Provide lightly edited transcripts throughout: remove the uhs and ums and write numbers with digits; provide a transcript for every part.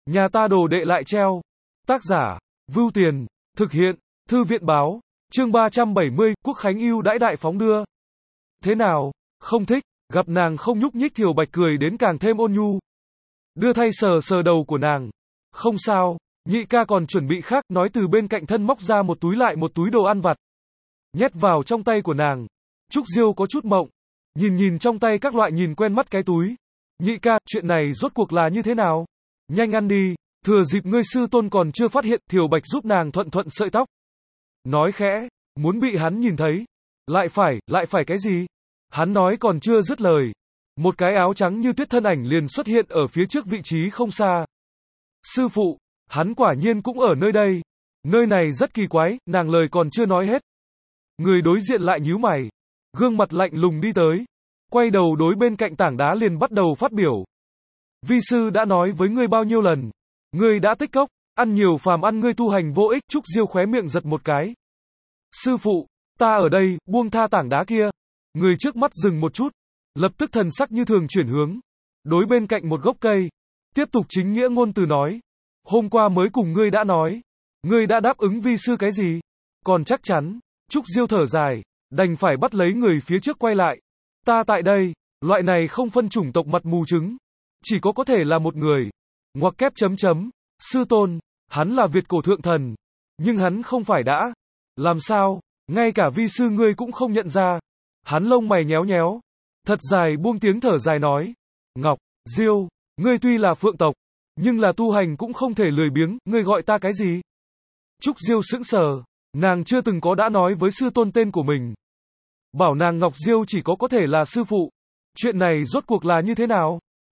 Nhà ta đồ đệ lại treo. Tác giả, Vưu Tiền, thực hiện, Thư viện báo, chương 370, Quốc Khánh ưu đãi đại phóng đưa. Thế nào, không thích, gặp nàng không nhúc nhích Thiều Bạch cười đến càng thêm ôn nhu. Đưa thay sờ sờ đầu của nàng. Không sao, nhị ca còn chuẩn bị khác, nói từ bên cạnh thân móc ra một túi lại một túi đồ ăn vặt. Nhét vào trong tay của nàng. Trúc Diêu có chút mộng. Nhìn trong tay các loại nhìn quen mắt cái túi. Nhị ca, chuyện này rốt cuộc là như thế nào? Nhanh ăn đi, thừa dịp ngươi sư tôn còn chưa phát hiện. Thiều Bạch giúp nàng thuận sợi tóc. Nói khẽ, muốn bị hắn nhìn thấy. Lại phải cái gì? Hắn nói còn chưa dứt lời. Một cái áo trắng như tuyết thân ảnh liền xuất hiện ở phía trước vị trí không xa. Sư phụ, hắn quả nhiên cũng ở nơi đây. Nơi này rất kỳ quái, nàng lời còn chưa nói hết. Người đối diện lại nhíu mày. Gương mặt lạnh lùng đi tới. Quay đầu đối bên cạnh tảng đá liền bắt đầu phát biểu. Vi sư đã nói với ngươi bao nhiêu lần. Ngươi đã tích cốc, ăn nhiều phàm ăn ngươi tu hành vô ích. Trúc Diêu khóe miệng giật một cái. Sư phụ, ta ở đây, buông tha tảng đá kia. Người trước mắt dừng một chút. Lập tức thần sắc như thường chuyển hướng. Đối bên cạnh một gốc cây. Tiếp tục chính nghĩa ngôn từ nói. Hôm qua mới cùng ngươi đã nói. Ngươi đã đáp ứng vi sư cái gì? Còn chắc chắn. Trúc Diêu thở dài. Đành phải bắt lấy người phía trước quay lại. Ta tại đây. Loại này không phân chủng tộc mặt mù trứng. Chỉ có thể là một người. Ngoặc kép chấm chấm. Sư tôn. Hắn là Việt cổ thượng thần. Nhưng hắn không phải đã. Làm sao? Ngay cả vi sư ngươi cũng không nhận ra. Hắn lông mày nhéo nhéo. Thật dài buông tiếng thở dài nói. Ngọc, Diêu, ngươi tuy là phượng tộc. Nhưng là tu hành cũng không thể lười biếng. Ngươi gọi ta cái gì? Trúc Diêu sững sờ. Nàng chưa từng có đã nói với sư tôn tên của mình. Bảo nàng Ngọc Diêu chỉ có thể là sư phụ. Chuyện này rốt cuộc là như thế nào?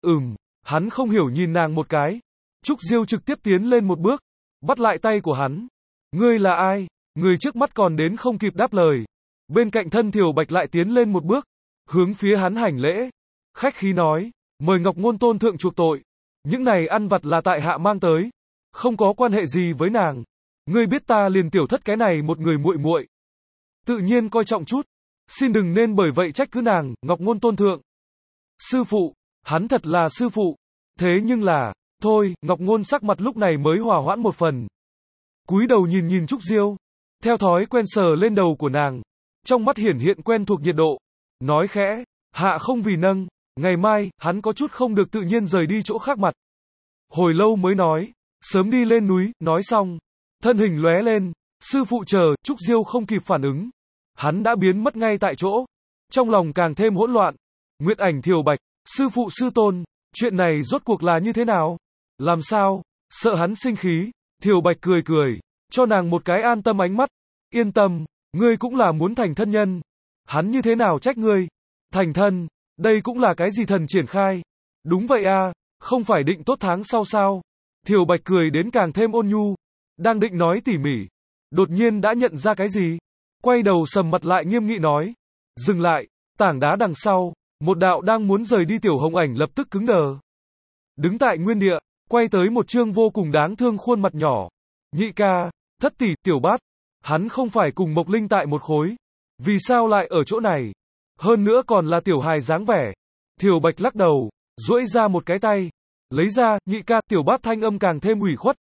Hắn không hiểu nhìn nàng một cái. Trúc Diêu trực tiếp tiến lên một bước. Bắt lại tay của hắn. Ngươi là ai? Người trước mắt còn đến không kịp đáp lời. Bên cạnh thân Thiều Bạch lại tiến lên một bước. Hướng phía hắn hành lễ. Khách khí nói. Mời Ngọc Ngôn tôn thượng chuộc tội. Những này ăn vặt là tại hạ mang tới. Không có quan hệ gì với nàng. Ngươi biết ta liền tiểu thất cái này một người muội muội. Tự nhiên coi trọng chút. Xin đừng nên bởi vậy trách cứ nàng, Ngọc Ngôn tôn thượng. Sư phụ, hắn thật là sư phụ. Thế nhưng là, thôi, Ngọc Ngôn sắc mặt lúc này mới hòa hoãn một phần. Cúi đầu nhìn Trúc Diêu. Theo thói quen sờ lên đầu của nàng. Trong mắt hiển hiện quen thuộc nhiệt độ. Nói khẽ, hạ không vì nâng. Ngày mai, hắn có chút không được tự nhiên rời đi chỗ khác mặt. Hồi lâu mới nói, sớm đi lên núi, nói xong. Thân hình lóe lên, sư phụ chờ, Trúc Diêu không kịp phản ứng. Hắn đã biến mất ngay tại chỗ. Trong lòng càng thêm hỗn loạn. Nguyệt Ảnh Thiều Bạch, sư phụ sư tôn, chuyện này rốt cuộc là như thế nào? Làm sao? Sợ hắn sinh khí. Thiều Bạch cười, cho nàng một cái an tâm ánh mắt. Yên tâm, ngươi cũng là muốn thành thân nhân. Hắn như thế nào trách ngươi? Thành thân, đây cũng là cái gì thần triển khai? Đúng vậy à, không phải định tốt tháng sau sao? Thiều Bạch cười đến càng thêm ôn nhu. Đang định nói tỉ mỉ. Đột nhiên đã nhận ra cái gì? Quay đầu sầm mặt lại nghiêm nghị nói. Dừng lại, tảng đá đằng sau. Một đạo đang muốn rời đi Tiểu Hồng Ảnh lập tức cứng đờ. Đứng tại nguyên địa, quay tới một trương vô cùng đáng thương khuôn mặt nhỏ. Nhị ca, thất tỷ, Tiểu Bát. Hắn không phải cùng Mộc Linh tại một khối. Vì sao lại ở chỗ này? Hơn nữa còn là tiểu hài dáng vẻ. Thiều Bạch lắc đầu, duỗi ra một cái tay. Lấy ra, nhị ca, Tiểu Bát thanh âm càng thêm ủy khuất.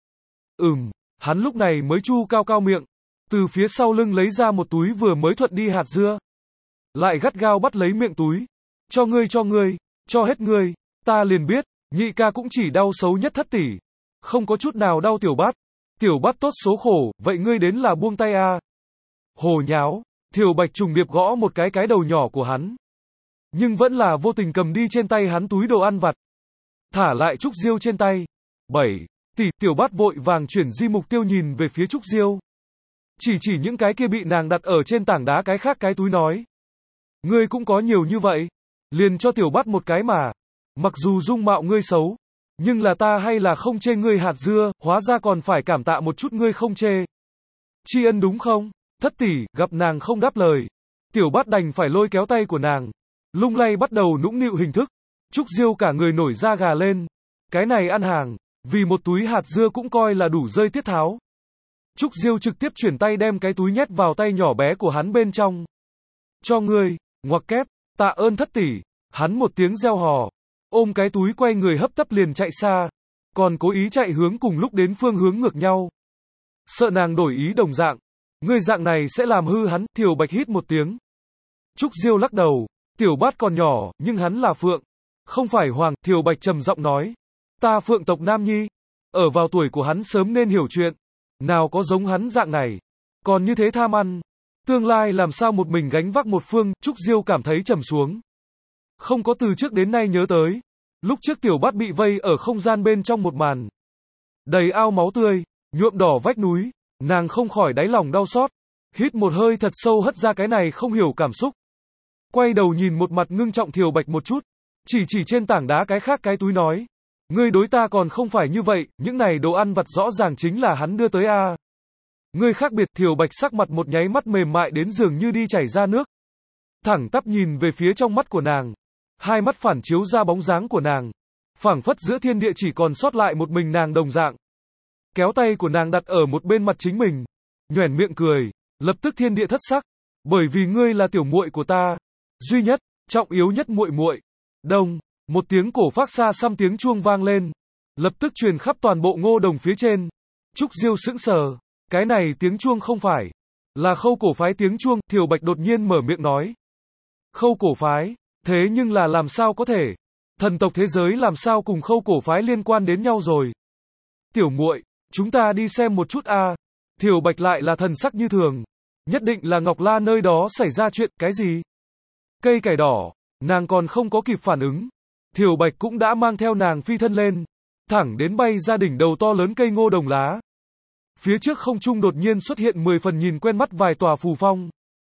Hắn lúc này mới chu cao miệng. Từ phía sau lưng lấy ra một túi vừa mới thuận đi hạt dưa. Lại gắt gao bắt lấy miệng túi. Cho ngươi, cho hết ngươi. Ta liền biết, nhị ca cũng chỉ đau xấu nhất thất tỷ. Không có chút nào đau Tiểu Bát. Tiểu Bát tốt số khổ, vậy ngươi đến là buông tay à? Hồ nháo, Thiều Bạch trùng điệp gõ một cái đầu nhỏ của hắn. Nhưng vẫn là vô tình cầm đi trên tay hắn túi đồ ăn vặt. Thả lại Trúc Diêu trên tay. 7. Tỷ, Tiểu Bát vội vàng chuyển di mục tiêu nhìn về phía Trúc Diêu. Chỉ những cái kia bị nàng đặt ở trên tảng đá cái khác cái túi nói. Ngươi cũng có nhiều như vậy. Liền cho Tiểu Bát một cái mà. Mặc dù dung mạo ngươi xấu. Nhưng là ta hay là không chê ngươi hạt dưa, hóa ra còn phải cảm tạ một chút ngươi không chê. Tri ân đúng không? Thất tỷ, gặp nàng không đáp lời. Tiểu Bát đành phải lôi kéo tay của nàng. Lung lay bắt đầu nũng nịu hình thức. Trúc Diêu cả người nổi da gà lên. Cái này ăn hàng. Vì một túi hạt dưa cũng coi là đủ rơi tiết tháo. Trúc Diêu trực tiếp chuyển tay đem cái túi nhét vào tay nhỏ bé của hắn bên trong. Cho ngươi, ngoặc kép, tạ ơn thất tỷ. Hắn một tiếng reo hò. Ôm cái túi quay người hấp tấp liền chạy xa. còn cố ý chạy hướng cùng lúc đến phương hướng ngược nhau. Sợ nàng đổi ý đồng dạng. Ngươi dạng này sẽ làm hư hắn, Thiều Bạch hít một tiếng. Trúc Diêu lắc đầu, Tiểu Bát còn nhỏ, nhưng hắn là Phượng. Không phải Hoàng, Thiều Bạch trầm giọng nói. Ta Phượng tộc Nam Nhi. Ở vào tuổi của hắn sớm nên hiểu chuyện. Nào có giống hắn dạng này. Còn như thế tham ăn. Tương lai làm sao một mình gánh vác một phương, Trúc Diêu cảm thấy trầm xuống. Không có từ trước đến nay nhớ tới. Lúc trước Tiểu Bát bị vây ở không gian bên trong một màn. Đầy ao máu tươi, nhuộm đỏ vách núi. Nàng không khỏi đáy lòng đau xót. Hít một hơi thật sâu hất ra cái này không hiểu cảm xúc. Quay đầu nhìn một mặt ngưng trọng Thiều Bạch một chút. Chỉ trên tảng đá cái khác cái túi nói. Ngươi đối ta còn không phải như vậy, những này đồ ăn vặt rõ ràng chính là hắn đưa tới a. Ngươi khác biệt, Thiều Bạch sắc mặt một nháy mắt mềm mại đến dường như đi chảy ra nước. Thẳng tắp nhìn về phía trong mắt của nàng. Hai mắt phản chiếu ra bóng dáng của nàng. Phảng phất giữa thiên địa chỉ còn sót lại một mình nàng đồng dạng. Kéo tay của nàng đặt ở một bên mặt chính mình. Nhoẻn miệng cười. Lập tức thiên địa thất sắc. Bởi vì ngươi là tiểu muội của ta. Duy nhất, trọng yếu nhất muội muội. Đông, một tiếng cổ phác xa xăm tiếng chuông vang lên. Lập tức truyền khắp toàn bộ Ngô Đồng phía trên. Trúc Diêu sững sờ. Cái này tiếng chuông không phải. Là Khâu cổ phái tiếng chuông, Thiều Bạch đột nhiên mở miệng nói. Khâu cổ phái, thế nhưng là làm sao có thể? Thần tộc thế giới làm sao cùng Khâu cổ phái liên quan đến nhau rồi? Tiểu muội, chúng ta đi xem một chút a. Thiều Bạch lại là thần sắc như thường. Nhất định là Ngọc La nơi đó xảy ra chuyện, cái gì? Cây cải đỏ, nàng còn không có kịp phản ứng. Thiều Bạch cũng đã mang theo nàng phi thân lên. Thẳng đến bay ra đỉnh đầu to lớn cây ngô đồng lá. Phía trước không trung đột nhiên xuất hiện 10 phần nhìn quen mắt vài tòa phù phong.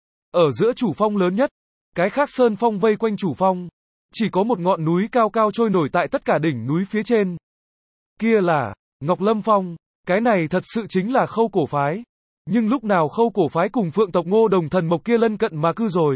Ở giữa chủ phong lớn nhất, cái khác sơn phong vây quanh chủ phong. Chỉ có một ngọn núi cao cao trôi nổi tại tất cả đỉnh núi phía trên. Kia là Ngọc Lâm Phong, cái này thật sự chính là Khâu cổ phái. Nhưng lúc nào Khâu cổ phái cùng Phượng tộc Ngô Đồng thần mộc kia lân cận mà cư rồi.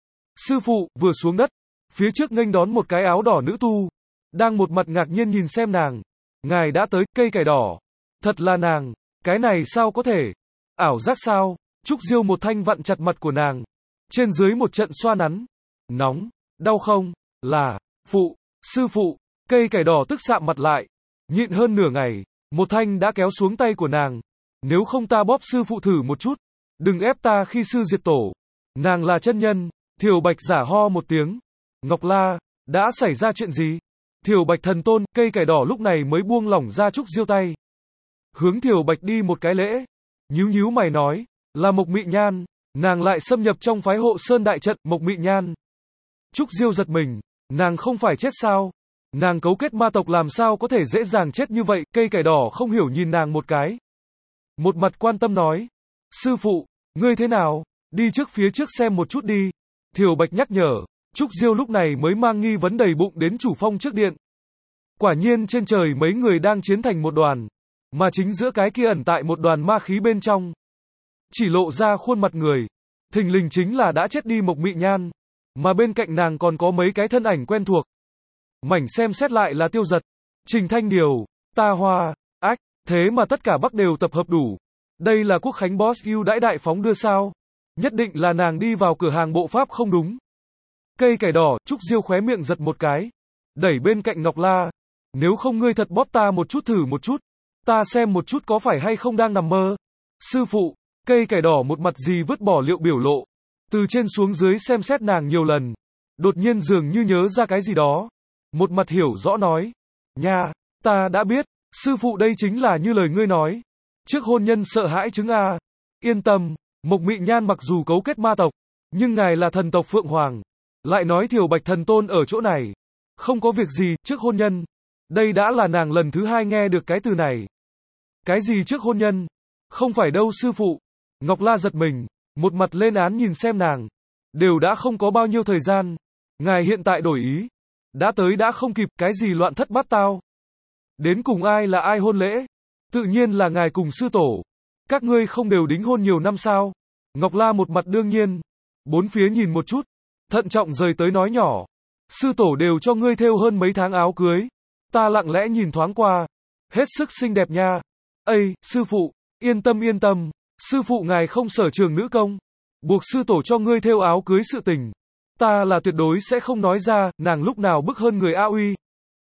Sư phụ, vừa xuống đất, phía trước nghênh đón một cái áo đỏ nữ tu, đang một mặt ngạc nhiên nhìn xem nàng. Ngài đã tới, cây cải đỏ. Thật là nàng, cái này sao có thể? Ảo giác sao? Trúc Diêu một thanh vặn chặt mặt của nàng. Trên dưới một trận xoa nắn. Nóng, đau không? Là, phụ, sư phụ, cây cải đỏ tức sạm mặt lại. Nhịn hơn nửa ngày, một thanh đã kéo xuống tay của nàng. Nếu không ta bóp sư phụ thử một chút. Đừng ép ta khi sư diệt tổ. Nàng là chân nhân. Thiều Bạch giả ho một tiếng. Ngọc La, đã xảy ra chuyện gì? Thiều Bạch thần tôn, cây cải đỏ lúc này mới buông lỏng ra Trúc Diêu tay. Hướng Thiều Bạch đi một cái lễ. Nhíu mày nói, là Mộc Mị Nhan. Nàng lại xâm nhập trong phái hộ sơn đại trận, Mộc Mị Nhan. Trúc Diêu giật mình, nàng không phải chết sao? Nàng cấu kết ma tộc làm sao có thể dễ dàng chết như vậy? Cây cải đỏ không hiểu nhìn nàng một cái. Một mặt quan tâm nói, sư phụ, ngươi thế nào? Đi trước phía trước xem một chút đi. Thiều Bạch nhắc nhở. Trúc Diêu lúc này mới mang nghi vấn đầy bụng đến chủ phong trước điện. Quả nhiên trên trời mấy người đang chiến thành một đoàn. Mà chính giữa cái kia ẩn tại một đoàn ma khí bên trong. Chỉ lộ ra khuôn mặt người. Thình lình chính là đã chết đi Mộc Mị Nhan. Mà bên cạnh nàng còn có mấy cái thân ảnh quen thuộc. Mảnh xem xét lại là Tiêu Giật, Trình Thanh Điều, Ta Hoa, ách, thế mà tất cả Bắc đều tập hợp đủ. Đây là Quốc Khánh Boss ưu đãi đại phóng đưa sao? Nhất định là nàng đi vào cửa hàng bộ pháp không đúng. Cây cải đỏ, Trúc Diêu khóe miệng giật một cái. Đẩy bên cạnh Ngọc La. Nếu không ngươi thật bóp ta một chút thử một chút. Ta xem một chút có phải hay không đang nằm mơ. Sư phụ, cây cải đỏ một mặt gì vứt bỏ liệu biểu lộ. Từ trên xuống dưới xem xét nàng nhiều lần. Đột nhiên dường như nhớ ra cái gì đó. Một mặt hiểu rõ nói. Nha, ta đã biết, sư phụ đây chính là như lời ngươi nói. Trước hôn nhân sợ hãi chứng a. Yên tâm, Mộc Mị Nhan mặc dù cấu kết ma tộc, nhưng ngài là thần tộc Phượng Hoàng. Lại nói Thiều Bạch thần tôn ở chỗ này. Không có việc gì, trước hôn nhân. Đây đã là nàng lần thứ 2 nghe được cái từ này. Cái gì trước hôn nhân? Không phải đâu sư phụ. Ngọc La giật mình, một mặt lên án nhìn xem nàng. Đều đã không có bao nhiêu thời gian. Ngài hiện tại đổi ý. Đã tới đã không kịp, cái gì loạn thất bát tao. Đến cùng ai là ai hôn lễ? Tự nhiên là ngài cùng sư tổ. Các ngươi không đều đính hôn nhiều năm sao? Ngọc La một mặt đương nhiên. Bốn phía nhìn một chút. Thận trọng rời tới nói nhỏ. Sư tổ đều cho ngươi thêu hơn mấy tháng áo cưới. Ta lặng lẽ nhìn thoáng qua. Hết sức xinh đẹp nha. Ây, sư phụ, yên tâm. Sư phụ ngài không sở trường nữ công. Buộc sư tổ cho ngươi thêu áo cưới sự tình. Ta là tuyệt đối sẽ không nói ra, nàng lúc nào bức hơn người A Uy.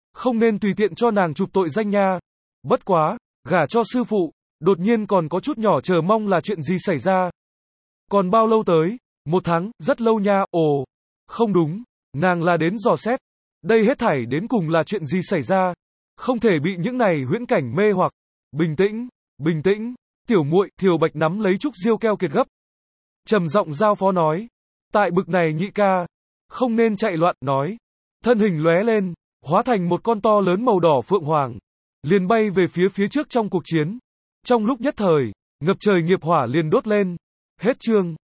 không nên tùy tiện cho nàng chụp tội danh nha. Bất quá, gả cho sư phụ, đột nhiên còn có chút nhỏ chờ mong là chuyện gì xảy ra. Còn bao lâu tới? 1 tháng, rất lâu nha. Ồ, không đúng, nàng là đến dò xét. Đây hết thảy đến cùng là chuyện gì xảy ra? Không thể bị những này huyễn cảnh mê hoặc. Bình tĩnh, bình tĩnh, tiểu muội. Thiều Bạch nắm lấy Trúc Diêu keo kiệt gấp, trầm giọng giao phó nói. Tại bực này nhị ca, không nên chạy loạn, nói. Thân hình lóe lên, hóa thành một con to lớn màu đỏ phượng hoàng, liền bay về phía trước trong cuộc chiến. Trong lúc nhất thời, ngập trời nghiệp hỏa liền đốt lên. Hết chương.